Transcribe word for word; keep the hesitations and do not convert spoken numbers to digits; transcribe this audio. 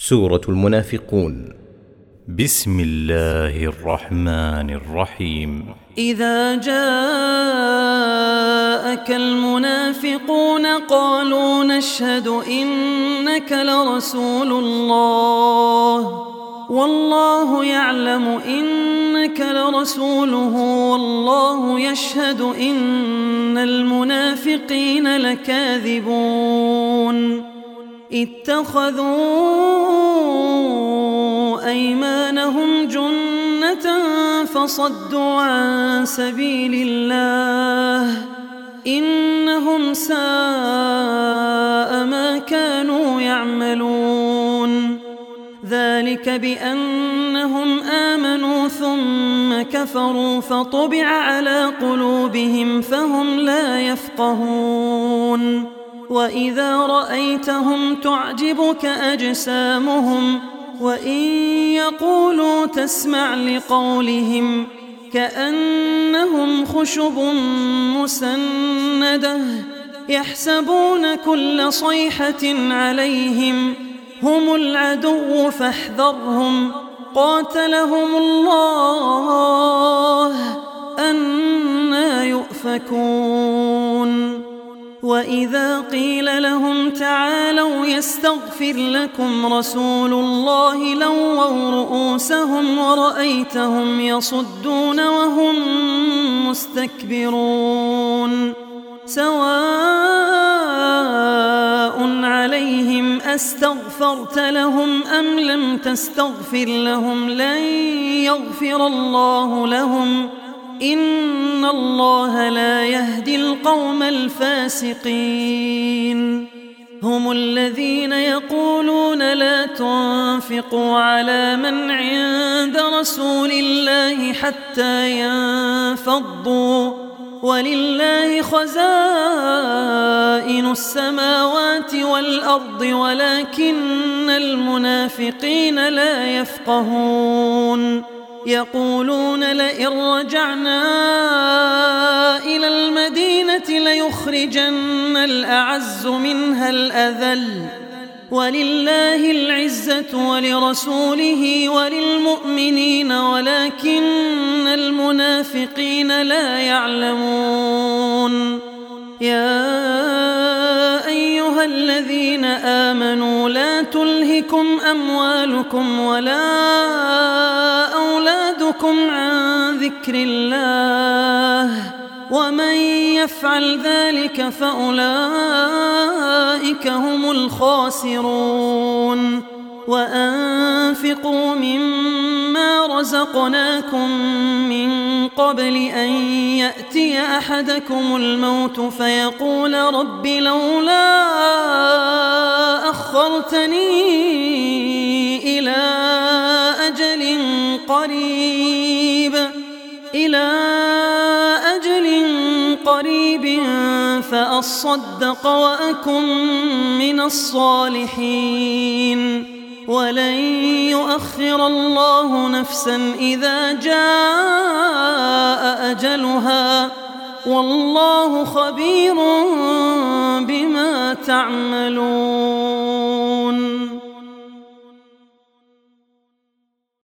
سورة المنافقون. بسم الله الرحمن الرحيم. إذا جاءك المنافقون قالوا نشهد إنك لرسول الله والله يعلم إنك لرسوله والله يشهد إن المنافقين لكاذبون. اتخذوا أيمانهم جنة فصدوا عن سبيل الله إنهم ساء ما كانوا يعملون. ذلك بأنهم آمنوا ثم كفروا فطبع على قلوبهم فهم لا يفقهون. وإذا رأيتهم تعجبك أجسامهم وإن يقولوا تسمع لقولهم كأنهم خشب مسندة يحسبون كل صيحة عليهم هم العدو فاحذرهم قاتلهم الله أنى يؤفكون. وإذا قيل لهم تعالوا يستغفر لكم رسول الله لووا رؤوسهم ورأيتهم يصدون وهم مستكبرون. سواء عليهم أستغفرت لهم أم لم تستغفر لهم لن يغفر الله لهم إن الله لا يهدي القوم الفاسقين. هم الذين يقولون لا تنفقوا على من عند رسول الله حتى ينفضوا ولله خزائن السماوات والأرض ولكن المنافقين لا يفقهون. يقولون لئن رجعنا إلى المدينة ليخرجن الأعز منها الأذل ولله العزة ولرسوله وللمؤمنين ولكن المنافقين لا يعلمون. يا أيها الذين آمنوا لا تلهكم أموالكم ولا أولادكم عن ذكر الله ومن يفعل ذلك فأولئك هم الخاسرون. وأنفقوا مما رزقناكم من قبل أن يأتي أحدكم الموت فيقول رب لولا أخرتني إلى أجل قريب إلى أجل قريب فأصدق وأكن من الصالحين ولن يؤخر الله نفسا إذا جاء أجلها والله خبير بما تعملون.